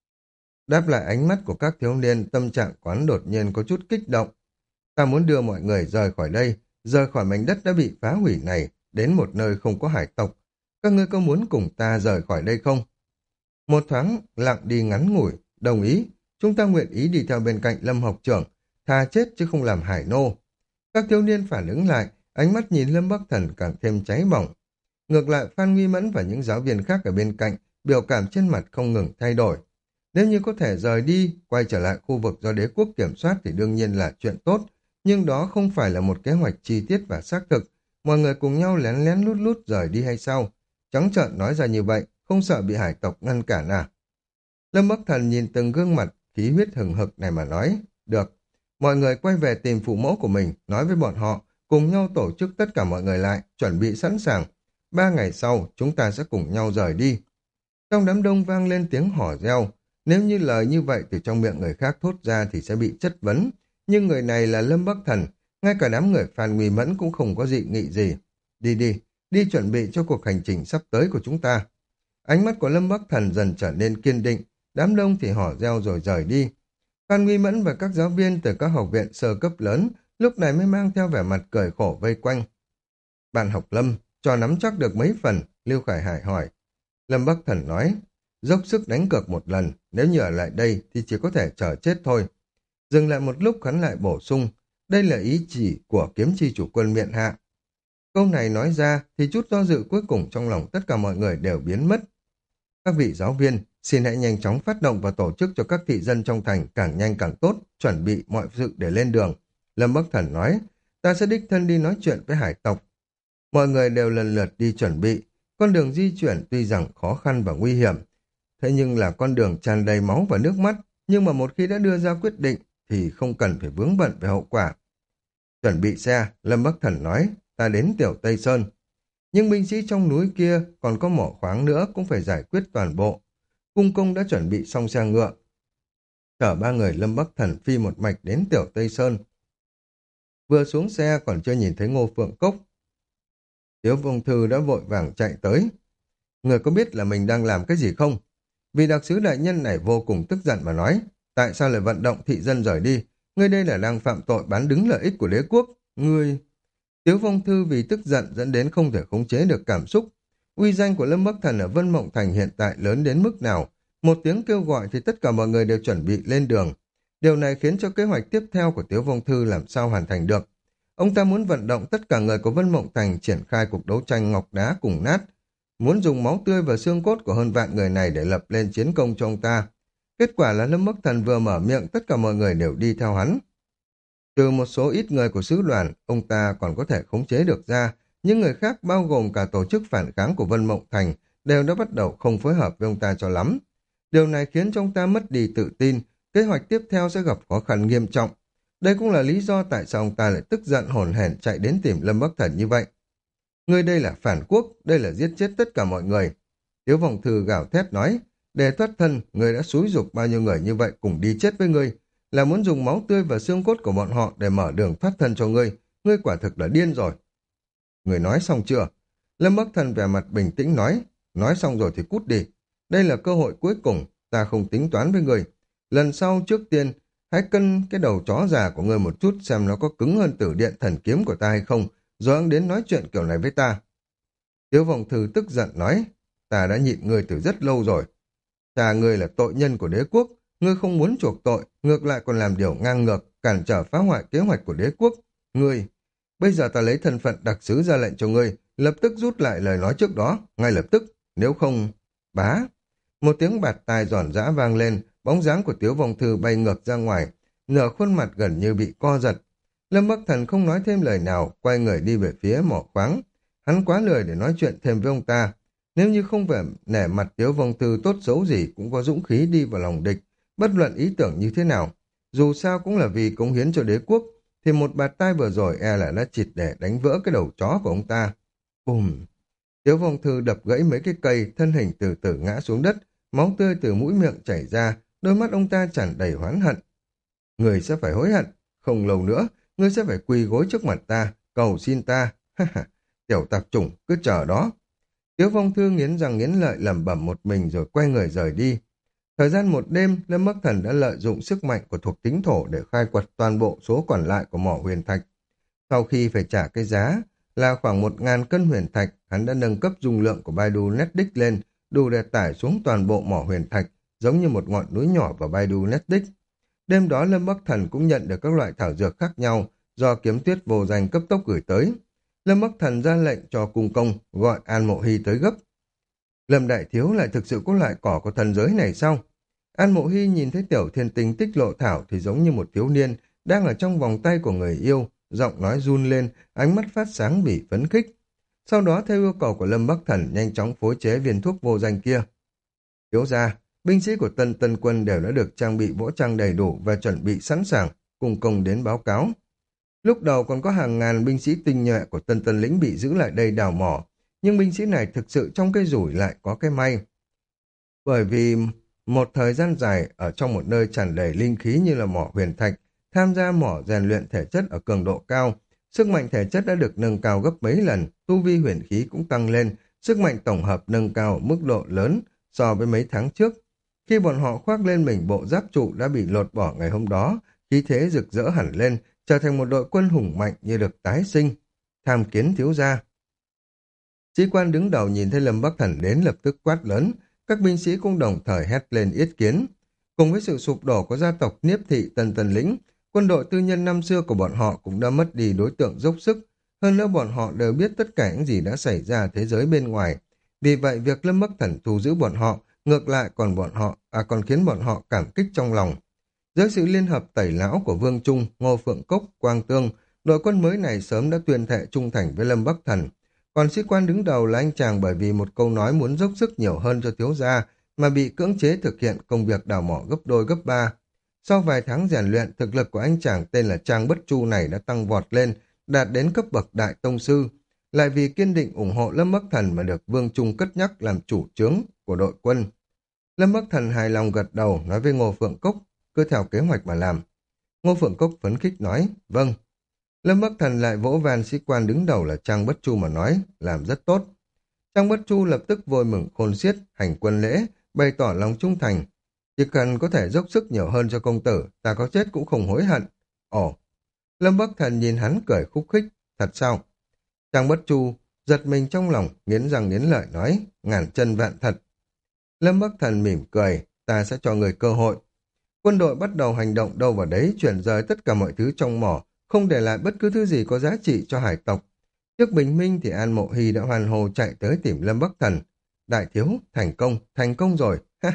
Speaker 1: Đáp lại ánh mắt của các thiếu niên, tâm trạng quán đột nhiên có chút kích động. Ta muốn đưa mọi người rời khỏi đây, rời khỏi mảnh đất đã bị phá hủy này, đến một nơi không có hải tộc. Các ngươi có muốn cùng ta rời khỏi đây không? Một thoáng lặng đi ngắn ngủi, đồng ý, chúng ta nguyện ý đi theo bên cạnh Lâm học trưởng, thà chết chứ không làm hải nô. Các thiếu niên phản ứng lại, ánh mắt nhìn Lâm Bắc Thần càng thêm cháy bỏng. Ngược lại Phan Nguy Mẫn và những giáo viên khác ở bên cạnh, biểu cảm trên mặt không ngừng thay đổi. Nếu như có thể rời đi, quay trở lại khu vực do đế quốc kiểm soát thì đương nhiên là chuyện tốt, nhưng đó không phải là một kế hoạch chi tiết và xác thực. Mọi người cùng nhau lén lén lút lút rời đi hay sao? Trắng trợn nói ra như vậy, không sợ bị hải tộc ngăn cản à? Lâm Bắc Thần nhìn từng gương mặt khí huyết hừng hực này mà nói, được. Mọi người quay về tìm phụ mẫu của mình, nói với bọn họ, cùng nhau tổ chức tất cả mọi người lại, chuẩn bị sẵn sàng. Ba ngày sau, chúng ta sẽ cùng nhau rời đi. Trong đám đông vang lên tiếng hò reo. Nếu như lời như vậy từ trong miệng người khác thốt ra thì sẽ bị chất vấn. Nhưng người này là Lâm Bắc Thần, ngay cả đám người Phan Nguy Mẫn cũng không có dị nghị gì. Đi đi, đi chuẩn bị cho cuộc hành trình sắp tới của chúng ta. Ánh mắt của Lâm Bắc Thần dần trở nên kiên định, đám đông thì hò reo rồi rời đi. Phan Nguy Mẫn và các giáo viên từ các học viện sơ cấp lớn lúc này mới mang theo vẻ mặt cười khổ vây quanh. Bạn học Lâm, cho nắm chắc được mấy phần, Lưu Khải Hải hỏi. Lâm Bắc Thần nói, dốc sức đánh cược một lần, nếu như ở lại đây thì chỉ có thể chờ chết thôi. Dừng lại một lúc hắn lại bổ sung, đây là ý chỉ của kiếm chi chủ quân miện hạ. Câu này nói ra thì chút do dự cuối cùng trong lòng tất cả mọi người đều biến mất. Các vị giáo viên, xin hãy nhanh chóng phát động và tổ chức cho các thị dân trong thành càng nhanh càng tốt, chuẩn bị mọi sự để lên đường. Lâm Bắc Thần nói, ta sẽ đích thân đi nói chuyện với hải tộc. Mọi người đều lần lượt đi chuẩn bị. Con đường di chuyển tuy rằng khó khăn và nguy hiểm, thế nhưng là con đường tràn đầy máu và nước mắt, nhưng mà một khi đã đưa ra quyết định thì không cần phải vướng bận về hậu quả. Chuẩn bị xe, Lâm Bắc Thần nói, ta đến Tiểu Tây Sơn. Nhưng binh sĩ trong núi kia còn có mỏ khoáng nữa cũng phải giải quyết toàn bộ. Cung công đã chuẩn bị xong xe ngựa. Chở ba người Lâm Bắc Thần phi một mạch đến Tiểu Tây Sơn. Vừa xuống xe còn chưa nhìn thấy Ngô Phượng Cốc. Tiếu Vông Thư đã vội vàng chạy tới. Người có biết là mình đang làm cái gì không? Vì đặc sứ đại nhân này vô cùng tức giận mà nói, tại sao lại vận động thị dân rời đi? Ngươi đây là đang phạm tội bán đứng lợi ích của đế quốc. Ngươi... Tiếu Vong Thư vì tức giận dẫn đến không thể khống chế được cảm xúc. Uy danh của Lâm Bắc Thần ở Vân Mộng Thành hiện tại lớn đến mức nào? Một tiếng kêu gọi thì tất cả mọi người đều chuẩn bị lên đường. Điều này khiến cho kế hoạch tiếp theo của Tiếu Vong Thư làm sao hoàn thành được. Ông ta muốn vận động tất cả người của Vân Mộng Thành triển khai cuộc đấu tranh ngọc đá cùng nát, muốn dùng máu tươi và xương cốt của hơn vạn người này để lập lên chiến công cho ông ta. Kết quả là Lâm Bắc Thần vừa mở miệng, tất cả mọi người đều đi theo hắn. Trừ một số ít người của sứ đoàn, ông ta còn có thể khống chế được ra, những người khác bao gồm cả tổ chức phản kháng của Vân Mộng Thành đều đã bắt đầu không phối hợp với ông ta cho lắm. Điều này khiến cho ông ta mất đi tự tin, kế hoạch tiếp theo sẽ gặp khó khăn nghiêm trọng. Đây cũng là lý do tại sao ông ta lại tức giận hổn hển chạy đến tìm Lâm Bắc Thần như vậy. Ngươi đây là phản quốc, đây là giết chết tất cả mọi người. Tiếu Vọng Thư gào thét nói, để thoát thân, ngươi đã xúi giục bao nhiêu người như vậy cùng đi chết với ngươi, là muốn dùng máu tươi và xương cốt của bọn họ để mở đường thoát thân cho ngươi, ngươi quả thực là điên rồi. Ngươi nói xong chưa? Lâm Bắc Thần vẻ mặt bình tĩnh nói, nói xong rồi thì cút đi. Đây là cơ hội cuối cùng, ta không tính toán với ngươi. Lần sau trước tiên, hãy cân cái đầu chó già của ngươi một chút xem nó có cứng hơn tử điện thần kiếm của ta hay không, rồi ông đến nói chuyện kiểu này với ta. Tiếu Vọng Thư tức giận nói, ta đã nhịn ngươi từ rất lâu rồi. Cha ngươi là tội nhân của đế quốc, ngươi không muốn chuộc tội, ngược lại còn làm điều ngang ngược, cản trở phá hoại kế hoạch của đế quốc. Ngươi, bây giờ ta lấy thân phận đặc sứ ra lệnh cho ngươi, lập tức rút lại lời nói trước đó, ngay lập tức, nếu không... Bá! Một tiếng bạt tai giòn giã vang lên, bóng dáng của Tiếu Vong Thư bay ngược ra ngoài, nửa khuôn mặt gần như bị co giật. Lâm Bắc Thần không nói thêm lời nào, quay người đi về phía mỏ khoáng. Hắn quá lười để nói chuyện thêm với ông ta. Nếu như không phải nể mặt Tiếu Vong Thư tốt xấu gì cũng có dũng khí đi vào lòng địch, bất luận ý tưởng như thế nào. Dù sao cũng là vì cống hiến cho đế quốc, thì một bạt tai vừa rồi e là đã chịt để đánh vỡ cái đầu chó của ông ta. Bùm! Tiếu Vong Thư đập gãy mấy cái cây, thân hình từ từ ngã xuống đất, máu tươi từ mũi miệng chảy ra, đôi mắt ông ta tràn đầy oán hận. Người sẽ phải hối hận, không lâu nữa, ngươi sẽ phải quỳ gối trước mặt ta, cầu xin ta. Tiểu tạp chủng, cứ chờ đó. Tiếu Vong Thư nghiến răng nghiến lợi lẩm bẩm một mình rồi quay người rời đi. Thời gian một đêm, Lâm Bắc Thần đã lợi dụng sức mạnh của thuộc tính thổ để khai quật toàn bộ số còn lại của mỏ huyền thạch. Sau khi phải trả cái giá là khoảng một ngàn cân huyền thạch, hắn đã nâng cấp dung lượng của Baidu Netdisk lên, đủ để tải xuống toàn bộ mỏ huyền thạch, giống như một ngọn núi nhỏ vào Baidu Netdisk. Đêm đó Lâm Bắc Thần cũng nhận được các loại thảo dược khác nhau do Kiếm Tuyết vô danh cấp tốc gửi tới. Lâm Bắc Thần ra lệnh cho cung công gọi An Mộ Hy tới gấp. Lâm Đại Thiếu lại thực sự có loại cỏ của thần giới này sao? An Mộ Hy nhìn thấy tiểu thiên tinh tích lộ thảo thì giống như một thiếu niên đang ở trong vòng tay của người yêu, giọng nói run lên, ánh mắt phát sáng bị phấn khích. Sau đó theo yêu cầu của Lâm Bắc Thần nhanh chóng phối chế viên thuốc vô danh kia. Thiếu gia, binh sĩ của Tân Tân Quân đều đã được trang bị võ trang đầy đủ và chuẩn bị sẵn sàng, cùng công đến báo cáo. Lúc đầu còn có hàng ngàn binh sĩ tinh nhuệ của Tân Tân Lĩnh bị giữ lại đây đào mỏ, nhưng binh sĩ này thực sự trong cái rủi lại có cái may. Bởi vì một thời gian dài ở trong một nơi tràn đầy linh khí như là mỏ huyền thạch, tham gia mỏ rèn luyện thể chất ở cường độ cao. Sức mạnh thể chất đã được nâng cao gấp mấy lần, tu vi huyền khí cũng tăng lên, sức mạnh tổng hợp nâng cao ở mức độ lớn so với mấy tháng trước. Khi bọn họ khoác lên mình bộ giáp trụ đã bị lột bỏ ngày hôm đó, khí thế rực rỡ hẳn lên, trở thành một đội quân hùng mạnh như được tái sinh. Tham kiến thiếu gia. Sĩ quan đứng đầu nhìn thấy Lâm Bắc Thần đến lập tức quát lớn, các binh sĩ cũng đồng thời hét lên yết kiến. Cùng với sự sụp đổ của gia tộc Niếp Thị Tần Tần Lĩnh, quân đội tư nhân năm xưa của bọn họ cũng đã mất đi đối tượng dốc sức. Hơn nữa bọn họ đều biết tất cả những gì đã xảy ra thế giới bên ngoài. Vì vậy việc Lâm Bắc Thần thu giữ bọn họ, ngược lại còn bọn họ, à còn khiến bọn họ cảm kích trong lòng. Dưới sự liên hợp tẩy lão của Vương Trung, Ngô Phượng Cốc, Quang Tương, đội quân mới này sớm đã tuyên thệ trung thành với Lâm Bắc Thần. Còn sĩ quan đứng đầu là anh chàng bởi vì một câu nói muốn dốc sức nhiều hơn cho thiếu gia mà bị cưỡng chế thực hiện công việc đào mỏ gấp đôi gấp ba. Sau vài tháng rèn luyện, thực lực của anh chàng tên là Trang Bất Chu này đã tăng vọt lên, đạt đến cấp bậc đại tông sư. Lại vì kiên định ủng hộ Lâm Bắc Thần mà được Vương Trung cất nhắc làm chủ chướng của đội quân. Lâm Bắc Thần hài lòng gật đầu nói với Ngô Phượng Cốc, cứ theo kế hoạch mà làm. Ngô Phượng Cốc phấn khích nói, vâng. Lâm Bắc Thần lại vỗ van sĩ quan đứng đầu là Trang Bất Chu mà nói, làm rất tốt. Trang Bất Chu lập tức vui mừng khôn xiết, hành quân lễ, bày tỏ lòng trung thành. Chỉ cần có thể dốc sức nhiều hơn cho công tử, ta có chết cũng không hối hận. Ồ, Lâm Bắc Thần nhìn hắn cười khúc khích, thật sao? Trang Bất Chu giật mình trong lòng, nghiến răng nghiến lợi nói, ngàn chân vạn thật. Lâm Bắc Thần mỉm cười, ta sẽ cho người cơ hội. Quân đội bắt đầu hành động đâu vào đấy, chuyển rời tất cả mọi thứ trong mỏ, không để lại bất cứ thứ gì có giá trị cho hải tộc. Trước bình minh thì An Mộ Hy đã hoàn hồ chạy tới tìm Lâm Bắc Thần. Đại thiếu, thành công, thành công rồi.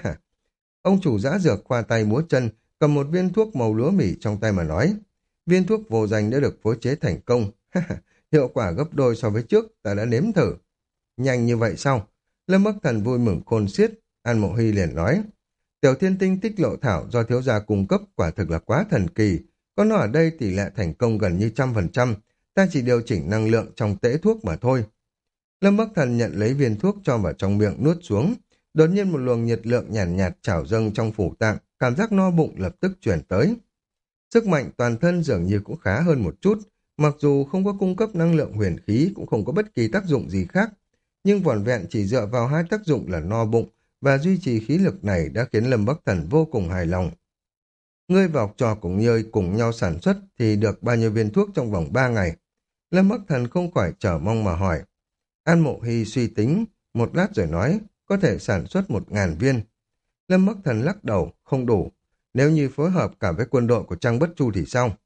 Speaker 1: Ông chủ giã dược khoa tay múa chân, cầm một viên thuốc màu lúa mì trong tay mà nói. Viên thuốc vô danh đã được phối chế thành công. Hiệu quả gấp đôi so với trước, ta đã nếm thử. Nhanh như vậy sao? Lâm Bắc Thần vui mừng khôn xiết. An Mộ Hy liền nói. Tiểu thiên tinh tích lộ thảo do thiếu gia cung cấp quả thực là quá thần kỳ. Có nó ở đây tỷ lệ thành công gần như trăm phần trăm. Ta chỉ điều chỉnh năng lượng trong tễ thuốc mà thôi. Lâm Bắc Thần nhận lấy viên thuốc cho vào trong miệng nuốt xuống. Đột nhiên một luồng nhiệt lượng nhàn nhạt, nhạt trào dâng trong phủ tạng, cảm giác no bụng lập tức chuyển tới. Sức mạnh toàn thân dường như cũng khá hơn một chút, mặc dù không có cung cấp năng lượng huyền khí cũng không có bất kỳ tác dụng gì khác, nhưng vỏn vẹn chỉ dựa vào hai tác dụng là no bụng và duy trì khí lực này đã khiến Lâm Bắc Thần vô cùng hài lòng. Ngươi và học trò của ngươi cùng nhau sản xuất thì được bao nhiêu viên thuốc trong vòng ba ngày? Lâm Bắc Thần không khỏi chờ mong mà hỏi. An Mộ Hy suy tính, một lát rồi nói, có thể sản xuất một ngàn viên. Lâm Bắc Thần lắc đầu, không đủ. Nếu như phối hợp cả với quân đội của Trang Bất Chu thì sao?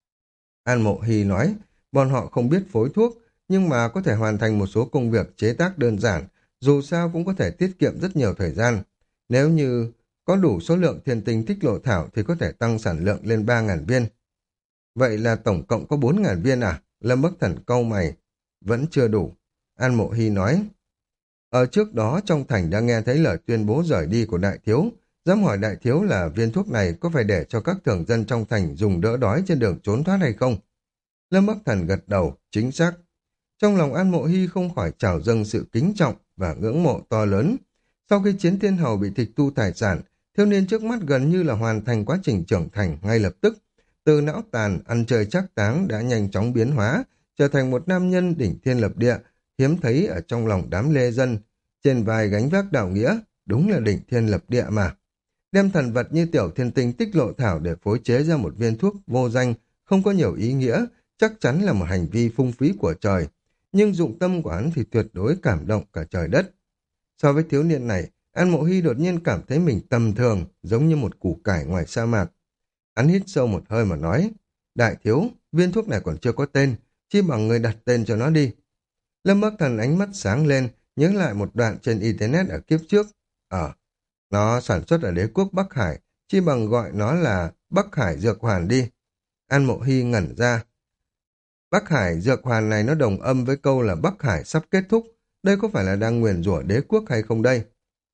Speaker 1: An Mộ Hy nói, bọn họ không biết phối thuốc, nhưng mà có thể hoàn thành một số công việc chế tác đơn giản, dù sao cũng có thể tiết kiệm rất nhiều thời gian. Nếu như có đủ số lượng thiên tinh tích lộ thảo thì có thể tăng sản lượng lên ba ngàn viên. Vậy là tổng cộng có bốn ngàn viên à? Lâm Bắc Thần cau mày. Vẫn chưa đủ. An Mộ Hy nói. Ở trước đó trong thành đã nghe thấy lời tuyên bố rời đi của đại thiếu. Dám hỏi đại thiếu là viên thuốc này có phải để cho các thường dân trong thành dùng đỡ đói trên đường trốn thoát hay không? Lâm Bắc Thần gật đầu, chính xác. Trong lòng An Mộ Hy không khỏi trào dâng sự kính trọng và ngưỡng mộ to lớn. Sau khi Chiến Thiên Hầu bị tịch thu tài sản, thiếu niên trước mắt gần như là hoàn thành quá trình trưởng thành ngay lập tức. Từ não tàn, ăn chơi trác táng đã nhanh chóng biến hóa, trở thành một nam nhân đỉnh thiên lập địa, hiếm thấy ở trong lòng đám lê dân. Trên vai gánh vác đạo nghĩa, đúng là đỉnh thiên lập địa mà. Đem thần vật như tiểu thiên tinh tích lộ thảo để phối chế ra một viên thuốc vô danh, không có nhiều ý nghĩa, chắc chắn là một hành vi phung phí của trời. Nhưng dụng tâm của hắn thì tuyệt đối cảm động cả trời đất. So với thiếu niên này, An Mộ Hy đột nhiên cảm thấy mình tầm thường, giống như một củ cải ngoài sa mạc. Hắn hít sâu một hơi mà nói, đại thiếu, viên thuốc này còn chưa có tên, chi bằng người đặt tên cho nó đi. Lâm Bắc Thần ánh mắt sáng lên, nhớ lại một đoạn trên Internet ở kiếp trước. Ờ, nó sản xuất ở đế quốc Bắc Hải, chi bằng gọi nó là Bắc Hải Dược Hoàn đi. An Mộ Hy ngẩn ra. Bắc Hải Dược Hoàn này nó đồng âm với câu là Bắc Hải sắp kết thúc. Đây có phải là đang nguyền rủa đế quốc hay không đây?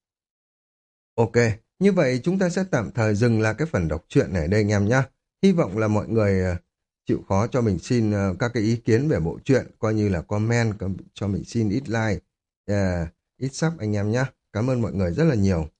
Speaker 1: Ok, như vậy chúng ta sẽ tạm thời dừng lại cái phần đọc truyện này đây anh em nhé. Hy vọng là mọi người ờ, chịu khó cho mình xin uh, các cái ý kiến về bộ truyện, coi như là comment, cho mình xin ít like, uh, ít sub anh em nhé. Cảm ơn mọi người rất là nhiều.